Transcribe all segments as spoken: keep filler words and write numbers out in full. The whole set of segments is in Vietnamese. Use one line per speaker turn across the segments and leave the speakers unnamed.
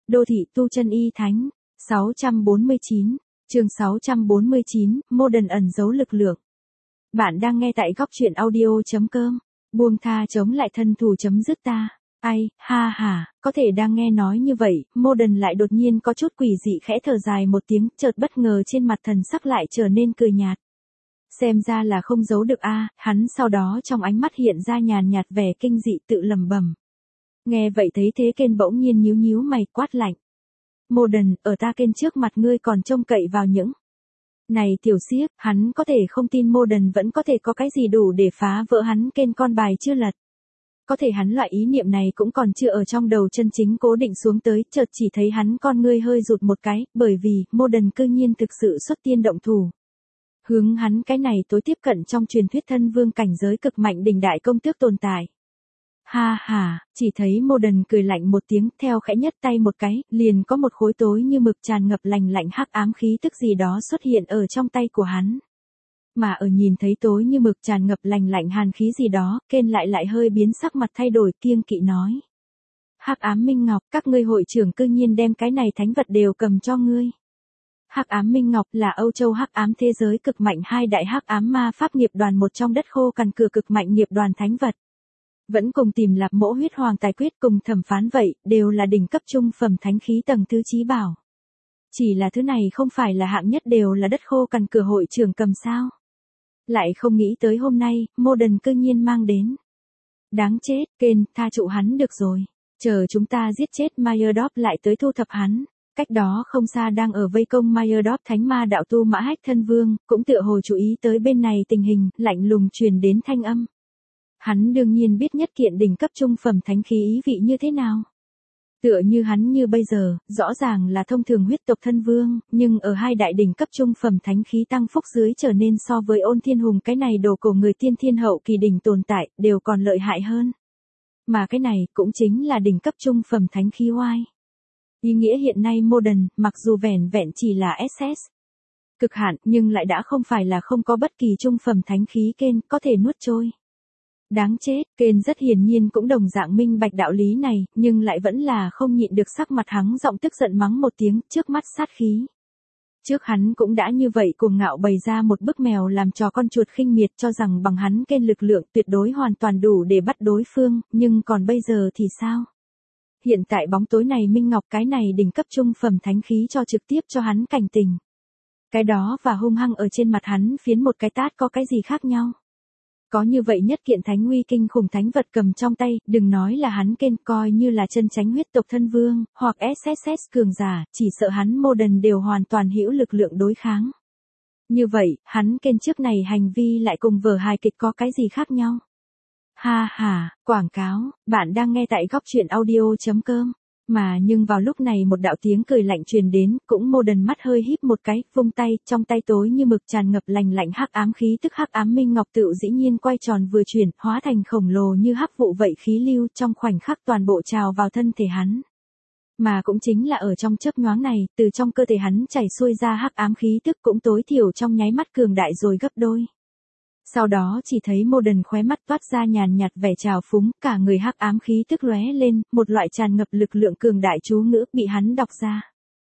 Đô thị tu chân y thánh. sáu trăm bốn mươi chín, chương sáu trăm bốn mươi chín, Modern ẩn giấu lực lượng. Bạn đang nghe tại góc truyện audio.com. Buông tha chống lại thân thù chấm dứt ta. Ai, ha ha, có thể đang nghe nói như vậy, Modern lại đột nhiên có chút quỷ dị khẽ thở dài một tiếng, chợt bất ngờ trên mặt thần sắc lại trở nên cười nhạt. Xem ra là không giấu được a, hắn sau đó trong ánh mắt hiện ra nhàn nhạt vẻ kinh dị tự lẩm bẩm. Nghe vậy thấy thế Ken bỗng nhiên nhíu nhíu mày quát lạnh. Modern, ở ta Ken trước mặt ngươi còn trông cậy vào những. Này tiểu xiếc, hắn có thể không tin Modern vẫn có thể có cái gì đủ để phá vỡ hắn Ken con bài chưa lật. Có thể hắn loại ý niệm này cũng còn chưa ở trong đầu chân chính cố định xuống tới, chợt chỉ thấy hắn con ngươi hơi rụt một cái, bởi vì, Modern cư nhiên thực sự xuất tiên động thủ. Hướng hắn cái này tối tiếp cận trong truyền thuyết thân vương cảnh giới cực mạnh đỉnh đại công tước tồn tại. Ha ha, chỉ thấy Modern cười lạnh một tiếng, theo khẽ nhất tay một cái, liền có một khối tối như mực tràn ngập lành lạnh hắc ám khí tức gì đó xuất hiện ở trong tay của hắn. Mà ở nhìn thấy tối như mực tràn ngập lành lạnh hàn khí gì đó, Ken lại lại hơi biến sắc mặt thay đổi kiêng kỵ nói. Hắc ám minh ngọc, các ngươi hội trưởng cư nhiên đem cái này thánh vật đều cầm cho ngươi. Hắc ám minh ngọc là Âu Châu hắc ám thế giới cực mạnh hai đại hắc ám ma pháp nghiệp đoàn một trong đất khô cằn cựa cực mạnh nghiệp đoàn thánh vật. Vẫn cùng tìm Lạp Mỗ huyết hoàng tài quyết cùng thẩm phán vậy, đều là đỉnh cấp trung phẩm thánh khí tầng thứ chí bảo. Chỉ là thứ này không phải là hạng nhất đều là đất khô cằn cựa hội trưởng cầm sao. Lại không nghĩ tới hôm nay, Modern cư nhiên mang đến. Đáng chết, Ken, tha trụ hắn được rồi. Chờ chúng ta giết chết Myerdorf lại tới thu thập hắn. Cách đó không xa đang ở vây công Myerdorf thánh ma đạo tu Mã Hách thân vương, cũng tựa hồ chú ý tới bên này tình hình, lạnh lùng truyền đến thanh âm. Hắn đương nhiên biết nhất kiện đỉnh cấp trung phẩm thánh khí ý vị như thế nào. Tựa như hắn như bây giờ, rõ ràng là thông thường huyết tộc thân vương, nhưng ở hai đại đỉnh cấp trung phẩm thánh khí tăng phúc dưới trở nên so với Ôn Thiên Hùng cái này đồ cổ người tiên thiên hậu kỳ đỉnh tồn tại, đều còn lợi hại hơn. Mà cái này cũng chính là đỉnh cấp trung phẩm thánh khí oai. Ý nghĩa hiện nay Modern, mặc dù vẻn vẹn chỉ là ét ét cực hạn, nhưng lại đã không phải là không có bất kỳ trung phẩm thánh khí Ken có thể nuốt trôi. Đáng chết, Ken rất hiển nhiên cũng đồng dạng minh bạch đạo lý này, nhưng lại vẫn là không nhịn được sắc mặt hắn giọng tức giận mắng một tiếng, trước mắt sát khí. Trước hắn cũng đã như vậy cuồng ngạo bày ra một bức mèo làm trò con chuột khinh miệt cho rằng bằng hắn Ken lực lượng tuyệt đối hoàn toàn đủ để bắt đối phương, nhưng còn bây giờ thì sao? Hiện tại bóng tối này Minh Ngọc cái này đỉnh cấp trung phẩm thánh khí cho trực tiếp cho hắn cảnh tình. Cái đó và hung hăng ở trên mặt hắn phiến một cái tát có cái gì khác nhau? Có như vậy nhất kiện thánh uy kinh khủng thánh vật cầm trong tay, đừng nói là hắn Ken coi như là chân chánh huyết tộc thân vương, hoặc ét ét ét cường giả, chỉ sợ hắn Modern đều hoàn toàn hữu lực lượng đối kháng. Như vậy, hắn Ken trước này hành vi lại cùng vở hài kịch có cái gì khác nhau? Ha ha, quảng cáo, bạn đang nghe tại góc truyện audio.com. Mà nhưng vào lúc này một đạo tiếng cười lạnh truyền đến, cũng Modern mắt hơi híp một cái, vung tay, trong tay tối như mực tràn ngập lành lạnh hắc ám khí tức hắc ám minh ngọc tự dĩ nhiên quay tròn vừa chuyển, hóa thành khổng lồ như hắc vụ vậy khí lưu, trong khoảnh khắc toàn bộ trào vào thân thể hắn. Mà cũng chính là ở trong chớp nhoáng này, từ trong cơ thể hắn chảy xuôi ra hắc ám khí tức cũng tối thiểu trong nháy mắt cường đại rồi gấp đôi. Sau đó chỉ thấy Modern khóe mắt toát ra nhàn nhạt vẻ trào phúng, cả người hắc ám khí tức lóe lên, một loại tràn ngập lực lượng cường đại chú ngữ bị hắn đọc ra.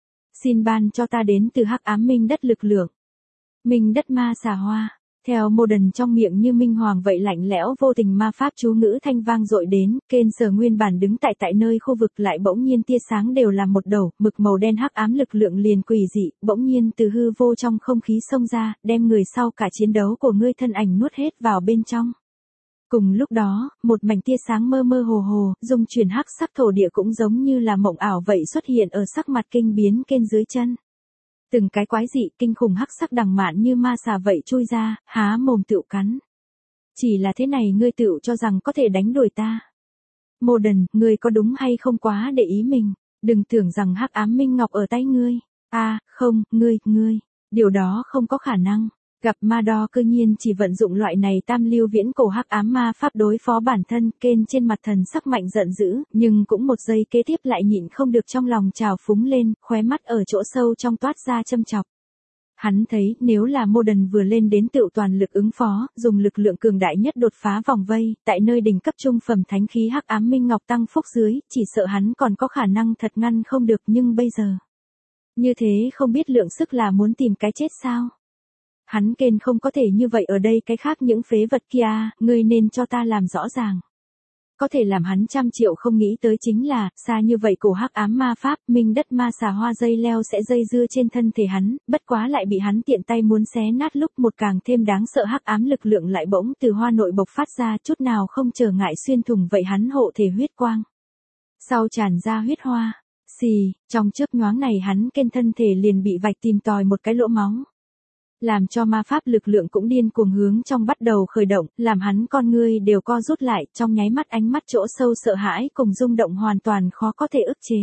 Xin ban cho ta đến từ hắc ám minh đất lực lượng. Minh đất ma xà hoa. Theo Modern trong miệng như minh hoàng vậy lạnh lẽo vô tình ma pháp chú ngữ thanh vang dội đến, Ken Sở nguyên bản đứng tại tại nơi khu vực lại bỗng nhiên tia sáng đều là một đầu, mực màu đen hắc ám lực lượng liền quỷ dị, bỗng nhiên từ hư vô trong không khí xông ra, đem người sau cả chiến đấu của ngươi thân ảnh nuốt hết vào bên trong. Cùng lúc đó, một mảnh tia sáng mơ mơ hồ hồ, dung chuyển hắc sắc thổ địa cũng giống như là mộng ảo vậy xuất hiện ở sắc mặt kinh biến Ken dưới chân. Từng cái quái dị kinh khủng hắc sắc đằng mạn như ma xà vậy chui ra, há mồm tựu cắn. Chỉ là thế này ngươi tựu cho rằng có thể đánh đuổi ta. Modern, ngươi có đúng hay không quá để ý mình, đừng tưởng rằng hắc ám minh ngọc ở tay ngươi. A, à, không, ngươi, ngươi, điều đó không có khả năng. Gặp ma đo cư nhiên chỉ vận dụng loại này tam lưu viễn cổ hắc ám ma pháp đối phó bản thân, Ken trên mặt thần sắc mạnh giận dữ, nhưng cũng một giây kế tiếp lại nhịn không được trong lòng trào phúng lên, khóe mắt ở chỗ sâu trong toát ra châm chọc. Hắn thấy, nếu là Morden vừa lên đến tựu toàn lực ứng phó, dùng lực lượng cường đại nhất đột phá vòng vây, tại nơi đỉnh cấp trung phẩm thánh khí hắc ám minh ngọc tăng phúc dưới, chỉ sợ hắn còn có khả năng thật ngăn không được, nhưng bây giờ. Như thế không biết lượng sức là muốn tìm cái chết sao? Hắn kên không có thể như vậy ở đây, cái khác những phế vật kia, ngươi nên cho ta làm rõ ràng. Có thể làm hắn trăm triệu không nghĩ tới chính là, xa như vậy cổ hắc ám ma pháp, minh đất ma xà hoa dây leo sẽ dây dưa trên thân thể hắn, bất quá lại bị hắn tiện tay muốn xé nát, lúc một càng thêm đáng sợ hắc ám lực lượng lại bỗng từ hoa nội bộc phát ra, chút nào không trở ngại xuyên thủng vậy hắn hộ thể huyết quang. Sau tràn ra huyết hoa, xì, trong chớp nhoáng này hắn kên thân thể liền bị vạch tìm tòi một cái lỗ máu. Làm cho ma pháp lực lượng cũng điên cuồng hướng trong bắt đầu khởi động, làm hắn con ngươi đều co rút lại, trong nháy mắt ánh mắt chỗ sâu sợ hãi cùng rung động hoàn toàn khó có thể ức chế.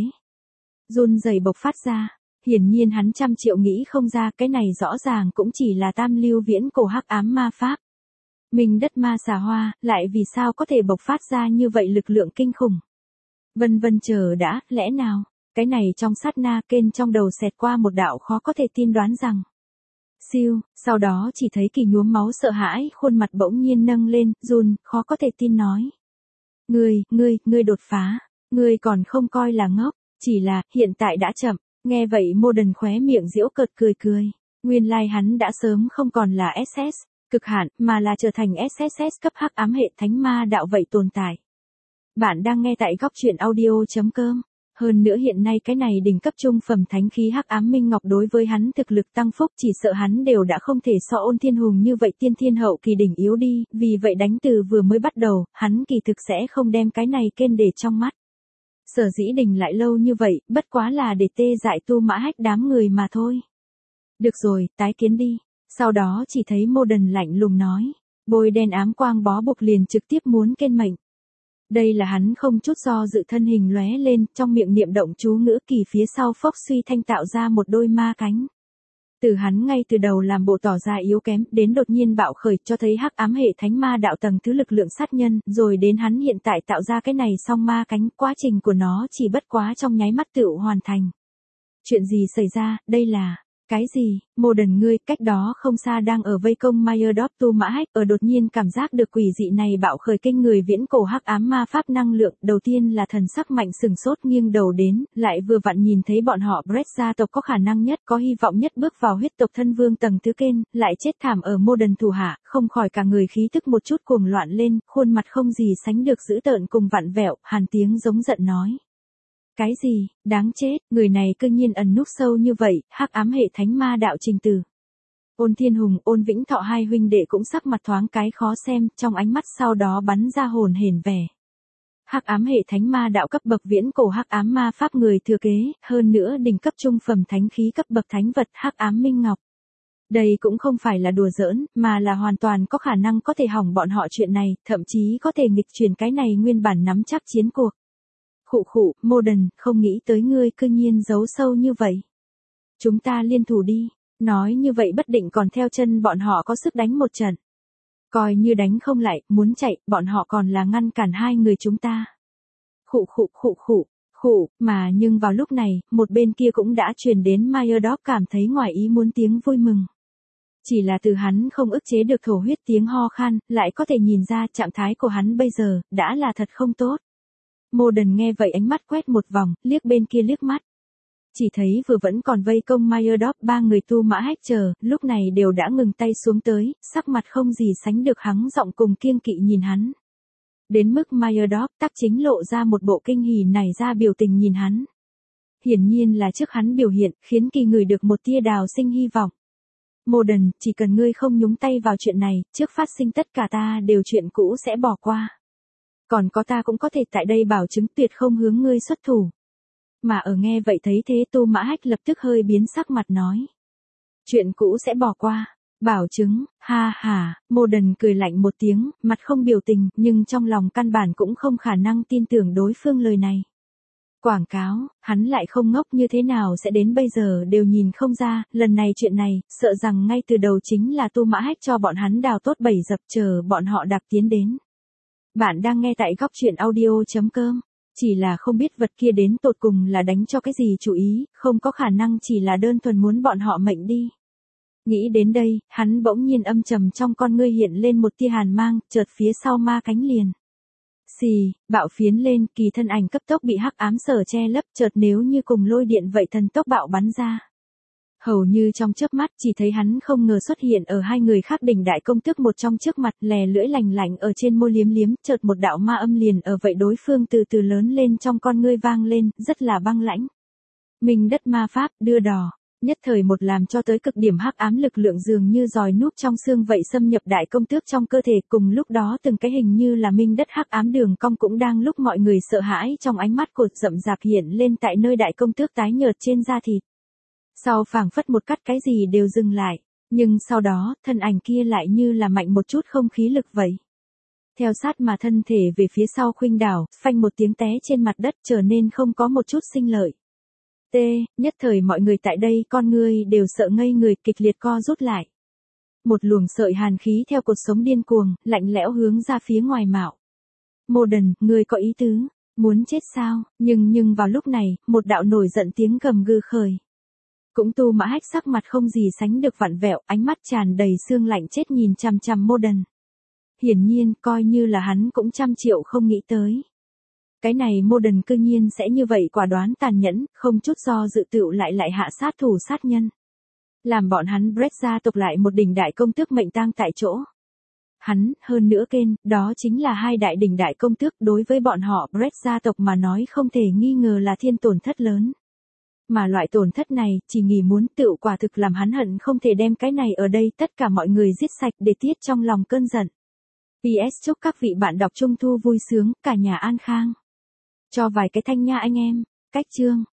Run rẩy bộc phát ra, hiển nhiên hắn trăm triệu nghĩ không ra, cái này rõ ràng cũng chỉ là tam lưu viễn cổ hắc ám ma pháp. Minh đất ma xà hoa, lại vì sao có thể bộc phát ra như vậy lực lượng kinh khủng. Vân vân chờ đã, lẽ nào, cái này trong sát na kên trong đầu xẹt qua một đạo khó có thể tin đoán rằng. Siêu, sau đó chỉ thấy kỳ nhuốm máu sợ hãi, khuôn mặt bỗng nhiên nâng lên, run, khó có thể tin nói. Ngươi, ngươi, ngươi đột phá, ngươi còn không coi là ngốc, chỉ là, hiện tại đã chậm, nghe vậy Morden khóe miệng giễu cợt cười cười. Nguyên lai like hắn đã sớm không còn là ét ét, cực hạn, mà là trở thành ét ét ét cấp hắc ám hệ thánh ma đạo vậy tồn tại. Bạn đang nghe tại góc truyện audio.com. Hơn nữa hiện nay cái này đỉnh cấp trung phẩm thánh khí hắc ám minh ngọc đối với hắn thực lực tăng phúc, chỉ sợ hắn đều đã không thể so Ôn Thiên Hùng như vậy tiên thiên hậu kỳ đỉnh yếu đi, vì vậy đánh từ vừa mới bắt đầu, hắn kỳ thực sẽ không đem cái này kên để trong mắt. Sở dĩ đình lại lâu như vậy, bất quá là để tê dại Tu Mã Hách đám người mà thôi. Được rồi, tái kiến đi. Sau đó chỉ thấy Morden lạnh lùng nói, bôi đen ám quang bó buộc liền trực tiếp muốn kên mệnh. Đây là hắn không chút do dự thân hình lóe lên, trong miệng niệm động chú ngữ kỳ phía sau phốc suy thanh tạo ra một đôi ma cánh. Từ hắn ngay từ đầu làm bộ tỏ ra yếu kém, đến đột nhiên bạo khởi cho thấy hắc ám hệ thánh ma đạo tầng thứ lực lượng sát nhân, rồi đến hắn hiện tại tạo ra cái này song ma cánh, quá trình của nó chỉ bất quá trong nháy mắt tựu hoàn thành. Chuyện gì xảy ra, đây là... Cái gì, Morden ngươi, cách đó không xa đang ở vây công Myerdorp Tu Mã Hách, ở đột nhiên cảm giác được quỷ dị này bạo khởi kinh người viễn cổ hắc ám ma pháp năng lượng, đầu tiên là thần sắc mạnh sừng sốt nghiêng đầu đến, lại vừa vặn nhìn thấy bọn họ Brett gia tộc có khả năng nhất, có hy vọng nhất bước vào huyết tộc thân vương tầng thứ kên, lại chết thảm ở Morden thủ hạ, không khỏi cả người khí tức một chút cuồng loạn lên, khuôn mặt không gì sánh được dữ tợn cùng vặn vẹo, hàn tiếng giống giận nói. Cái gì, đáng chết, người này cư nhiên ẩn núp sâu như vậy, hắc ám hệ thánh ma đạo trình tử. Ôn Thiên Hùng, Ôn Vĩnh Thọ hai huynh đệ cũng sắc mặt thoáng cái khó xem, trong ánh mắt sau đó bắn ra hồn hển vẻ. Hắc ám hệ thánh ma đạo cấp bậc viễn cổ hắc ám ma pháp người thừa kế, hơn nữa đỉnh cấp trung phẩm thánh khí cấp bậc thánh vật hắc ám minh ngọc. Đây cũng không phải là đùa giỡn, mà là hoàn toàn có khả năng có thể hỏng bọn họ chuyện này, thậm chí có thể nghịch chuyển cái này nguyên bản nắm chắc chiến cuộc. Khụ khụ, Morden, không nghĩ tới ngươi cư nhiên giấu sâu như vậy. Chúng ta liên thủ đi, nói như vậy bất định còn theo chân bọn họ có sức đánh một trận. Coi như đánh không lại, muốn chạy, bọn họ còn là ngăn cản hai người chúng ta. Khụ khụ khụ khụ, khụ, mà nhưng vào lúc này, một bên kia cũng đã truyền đến Myerdorp cảm thấy ngoài ý muốn tiếng vui mừng. Chỉ là từ hắn không ức chế được thổ huyết tiếng ho khan, lại có thể nhìn ra trạng thái của hắn bây giờ, đã là thật không tốt. Morden nghe vậy ánh mắt quét một vòng, liếc bên kia liếc mắt. Chỉ thấy vừa vẫn còn vây công Myerdorp ba người Tu Mã Hách chờ, lúc này đều đã ngừng tay xuống tới, sắc mặt không gì sánh được hắng giọng cùng kiêng kỵ nhìn hắn. Đến mức Myerdorp tắc chính lộ ra một bộ kinh hỉ nảy ra biểu tình nhìn hắn. Hiển nhiên là trước hắn biểu hiện, khiến kỳ người được một tia đào sinh hy vọng. Morden, chỉ cần ngươi không nhúng tay vào chuyện này, trước phát sinh tất cả ta đều chuyện cũ sẽ bỏ qua. Còn có ta cũng có thể tại đây bảo chứng tuyệt không hướng ngươi xuất thủ. Mà ở nghe vậy thấy thế Tu Mã Hách lập tức hơi biến sắc mặt nói. Chuyện cũ sẽ bỏ qua. Bảo chứng, ha ha, Morden cười lạnh một tiếng, mặt không biểu tình, nhưng trong lòng căn bản cũng không khả năng tin tưởng đối phương lời này. Quảng cáo, hắn lại không ngốc như thế nào sẽ đến bây giờ đều nhìn không ra, lần này chuyện này, sợ rằng ngay từ đầu chính là Tu Mã Hách cho bọn hắn đào tốt bẫy dập chờ bọn họ đạp tiến đến. Bạn đang nghe tại góc truyện audio.com, chỉ là không biết vật kia đến tột cùng là đánh cho cái gì chủ ý, không có khả năng chỉ là đơn thuần muốn bọn họ mệnh đi. Nghĩ đến đây, hắn bỗng nhiên âm trầm trong con ngươi hiện lên một tia hàn mang, chợt phía sau ma cánh liền. Xì, bạo phiến lên, kỳ thân ảnh cấp tốc bị hắc ám sở che lấp, chợt nếu như cùng lôi điện vậy thần tốc bạo bắn ra. Hầu như trong chớp mắt chỉ thấy hắn không ngờ xuất hiện ở hai người khác đỉnh đại công tước một trong trước mặt, lè lưỡi lành lạnh ở trên môi liếm liếm, chợt một đạo ma âm liền ở vậy đối phương từ từ lớn lên trong con ngươi vang lên, rất là băng lãnh. Minh đất ma pháp, đưa đò. Nhất thời một làm cho tới cực điểm hắc ám lực lượng dường như giòi núp trong xương vậy xâm nhập đại công tước trong cơ thể, cùng lúc đó từng cái hình như là minh đất hắc ám đường cong cũng đang lúc mọi người sợ hãi trong ánh mắt cột rậm rạp hiện lên tại nơi đại công tước tái nhợt trên da thịt. Sau phảng phất một cắt cái gì đều dừng lại, nhưng sau đó, thân ảnh kia lại như là mạnh một chút không khí lực vậy. Theo sát mà thân thể về phía sau khuynh đảo, phanh một tiếng té trên mặt đất trở nên không có một chút sinh lợi. T, nhất thời mọi người tại đây con ngươi đều sợ ngây người kịch liệt co rút lại. Một luồng sợi hàn khí theo cột sống điên cuồng, lạnh lẽo hướng ra phía ngoài mạo. Morden, ngươi có ý tứ, muốn chết sao, nhưng nhưng vào lúc này, một đạo nổi giận tiếng gầm gừ khởi. Cũng tu mã hách sắc mặt không gì sánh được vặn vẹo, ánh mắt tràn đầy xương lạnh chết nhìn chằm chằm Morden. Hiển nhiên, coi như là hắn cũng trăm triệu không nghĩ tới. Cái này Morden cư nhiên sẽ như vậy quả đoán tàn nhẫn, không chút do dự tựu lại lại hạ sát thủ sát nhân. Làm bọn hắn Brett gia tộc lại một đỉnh đại công tước mệnh tang tại chỗ. Hắn, hơn nữa Ken, đó chính là hai đại đỉnh đại công tước, đối với bọn họ Brett gia tộc mà nói không thể nghi ngờ là thiên tổn thất lớn. Mà loại tổn thất này, chỉ nghĩ muốn tựu quả thực làm hắn hận không thể đem cái này ở đây tất cả mọi người giết sạch để tiết trong lòng cơn giận. pê ét chúc các vị bạn đọc Trung thu vui sướng, cả nhà an khang. Cho vài cái thanh nha anh em, cách chương.